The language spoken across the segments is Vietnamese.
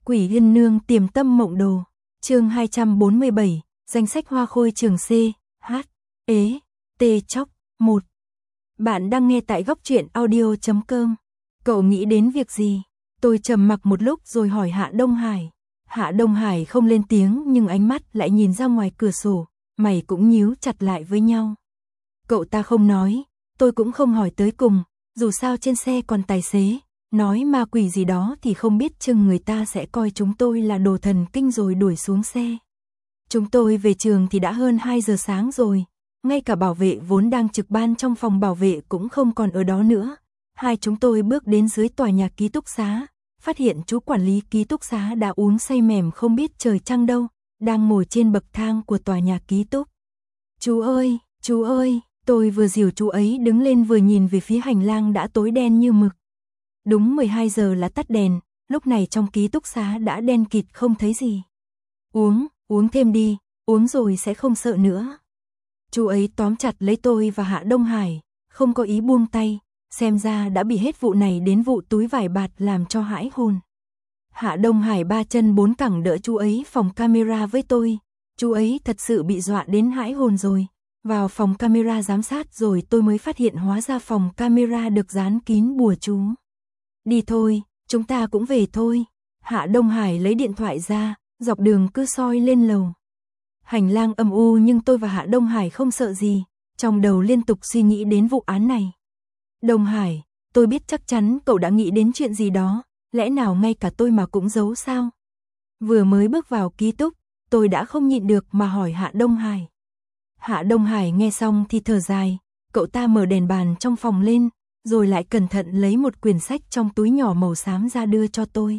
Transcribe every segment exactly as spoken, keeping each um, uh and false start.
Quỷ Yên Nương Tiềm Tâm Mộng Đồ, chương hai trăm bốn mươi bảy, danh sách hoa khôi trường C, H, ế, T chóc, một. Bạn đang nghe tại góc truyện audio chấm com. Cậu nghĩ đến việc gì? Tôi trầm mặc một lúc rồi hỏi Hạ Đông Hải. Hạ Đông Hải không lên tiếng nhưng ánh mắt lại nhìn ra ngoài cửa sổ, mày cũng nhíu chặt lại với nhau. Cậu ta không nói, tôi cũng không hỏi tới cùng, dù sao trên xe còn tài xế, nói ma quỷ gì đó thì không biết chừng người ta sẽ coi chúng tôi là đồ thần kinh rồi đuổi xuống xe. Chúng tôi về trường thì đã hơn hai giờ sáng rồi, ngay cả bảo vệ vốn đang trực ban trong phòng bảo vệ cũng không còn ở đó nữa. Hai chúng tôi bước đến dưới tòa nhà ký túc xá, phát hiện chú quản lý ký túc xá đã uống say mềm không biết trời trăng đâu, đang ngồi trên bậc thang của tòa nhà ký túc. Chú ơi, chú ơi, tôi vừa dìu chú ấy đứng lên vừa nhìn về phía hành lang đã tối đen như mực. Đúng mười hai giờ là tắt đèn, lúc này trong ký túc xá đã đen kịt không thấy gì. Uống, uống thêm đi, uống rồi sẽ không sợ nữa. Chú ấy tóm chặt lấy tôi và Hạ Đông Hải, không có ý buông tay, xem ra đã bị hết vụ này đến vụ túi vải bạt làm cho hãi hồn. Hạ Đông Hải ba chân bốn cẳng đỡ chú ấy phòng camera với tôi, chú ấy thật sự bị dọa đến hãi hồn rồi. Vào phòng camera giám sát rồi tôi mới phát hiện hóa ra phòng camera được dán kín bùa chú. Đi thôi, chúng ta cũng về thôi. Hạ Đông Hải lấy điện thoại ra, dọc đường cứ soi lên lầu. Hành lang âm u nhưng tôi và Hạ Đông Hải không sợ gì, trong đầu liên tục suy nghĩ đến vụ án này. Đông Hải, tôi biết chắc chắn cậu đã nghĩ đến chuyện gì đó, lẽ nào ngay cả tôi mà cũng giấu sao? Vừa mới bước vào ký túc, tôi đã không nhịn được mà hỏi Hạ Đông Hải. Hạ Đông Hải nghe xong thì thở dài, cậu ta mở đèn bàn trong phòng lên, rồi lại cẩn thận lấy một quyển sách trong túi nhỏ màu xám ra đưa cho tôi.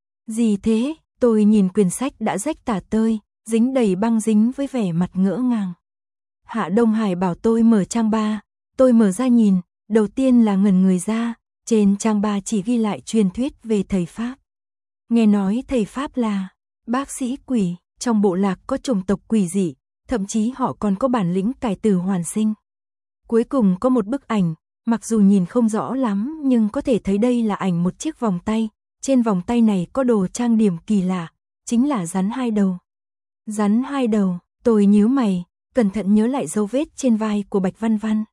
Gì thế? Tôi nhìn quyển sách đã rách tả tơi, dính đầy băng dính với vẻ mặt ngỡ ngàng. Hạ Đông Hải bảo tôi mở trang ba, tôi mở ra nhìn, đầu tiên là ngẩn người ra, trên trang ba chỉ ghi lại truyền thuyết về thầy Pháp. Nghe nói thầy Pháp là bác sĩ quỷ, trong bộ lạc có chủng tộc quỷ dị, thậm chí họ còn có bản lĩnh cải tử hoàn sinh. Cuối cùng có một bức ảnh, mặc dù nhìn không rõ lắm nhưng có thể thấy đây là ảnh một chiếc vòng tay, trên vòng tay này có đồ trang điểm kỳ lạ, chính là rắn hai đầu. Rắn hai đầu, tôi nhíu mày, cẩn thận nhớ lại dấu vết trên vai của Bạch Văn Văn.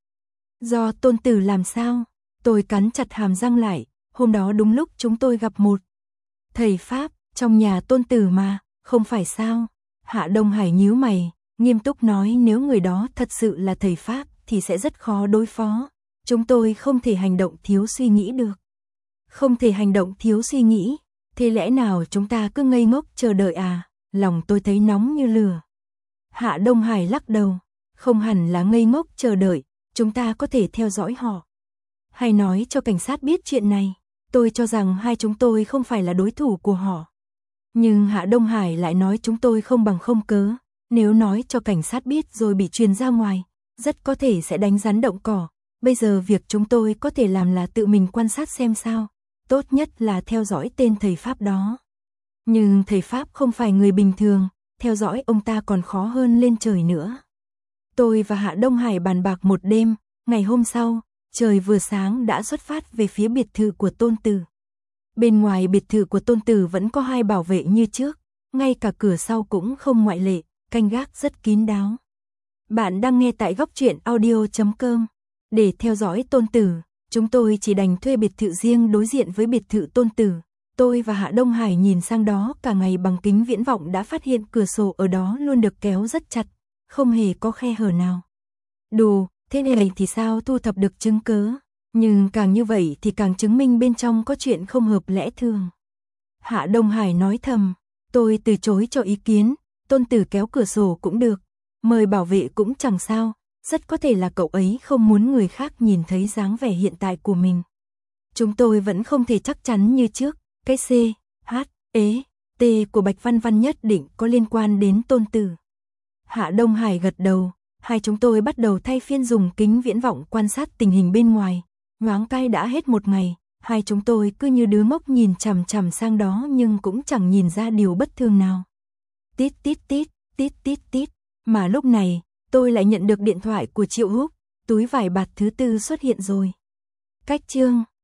Do Tôn Tử làm sao? Tôi cắn chặt hàm răng lại, hôm đó đúng lúc chúng tôi gặp một thầy Pháp, trong nhà Tôn Tử mà, không phải sao? Hạ Đông Hải nhíu mày, nghiêm túc nói nếu người đó thật sự là thầy Pháp thì sẽ rất khó đối phó. Chúng tôi không thể hành động thiếu suy nghĩ được. Không thể hành động thiếu suy nghĩ, thế lẽ nào chúng ta cứ ngây ngốc chờ đợi à? Lòng tôi thấy nóng như lửa. Hạ Đông Hải lắc đầu, không hẳn là ngây ngốc chờ đợi, chúng ta có thể theo dõi họ. Hay nói cho cảnh sát biết chuyện này, tôi cho rằng hai chúng tôi không phải là đối thủ của họ. Nhưng Hạ Đông Hải lại nói chúng tôi không bằng không cớ, nếu nói cho cảnh sát biết rồi bị truyền ra ngoài, rất có thể sẽ đánh rắn động cỏ. Bây giờ việc chúng tôi có thể làm là tự mình quan sát xem sao, tốt nhất là theo dõi tên thầy Pháp đó. Nhưng thầy Pháp không phải người bình thường, theo dõi ông ta còn khó hơn lên trời nữa. Tôi và Hạ Đông Hải bàn bạc một đêm, ngày hôm sau, trời vừa sáng đã xuất phát về phía biệt thự của Tôn Tử. Bên ngoài biệt thự của Tôn Tử vẫn có hai bảo vệ như trước, ngay cả cửa sau cũng không ngoại lệ, canh gác rất kín đáo. Bạn đang nghe tại góc truyện audio chấm com. Để theo dõi Tôn Tử, chúng tôi chỉ đành thuê biệt thự riêng đối diện với biệt thự Tôn Tử. Tôi và Hạ Đông Hải nhìn sang đó cả ngày bằng kính viễn vọng đã phát hiện cửa sổ ở đó luôn được kéo rất chặt, không hề có khe hở nào. Đù, thế này thì sao thu thập được chứng cớ, nhưng càng như vậy thì càng chứng minh bên trong có chuyện không hợp lẽ thường. Hạ Đông Hải nói thầm, tôi từ chối cho ý kiến, Tôn Tử kéo cửa sổ cũng được, mời bảo vệ cũng chẳng sao. Rất có thể là cậu ấy không muốn người khác nhìn thấy dáng vẻ hiện tại của mình. Chúng tôi vẫn không thể chắc chắn như trước, cái C, H, ế, T của Bạch Văn Văn nhất định có liên quan đến Tôn Tử. Hạ Đông Hải gật đầu, hai chúng tôi bắt đầu thay phiên dùng kính viễn vọng quan sát tình hình bên ngoài. Nhoáng cái đã hết một ngày, hai chúng tôi cứ như đứa ngốc nhìn chằm chằm sang đó nhưng cũng chẳng nhìn ra điều bất thường nào. Tít tít tít, tít tít tít, mà lúc này, tôi lại nhận được điện thoại của Triệu Húc, túi vải bạt thứ tư xuất hiện rồi. Cách chương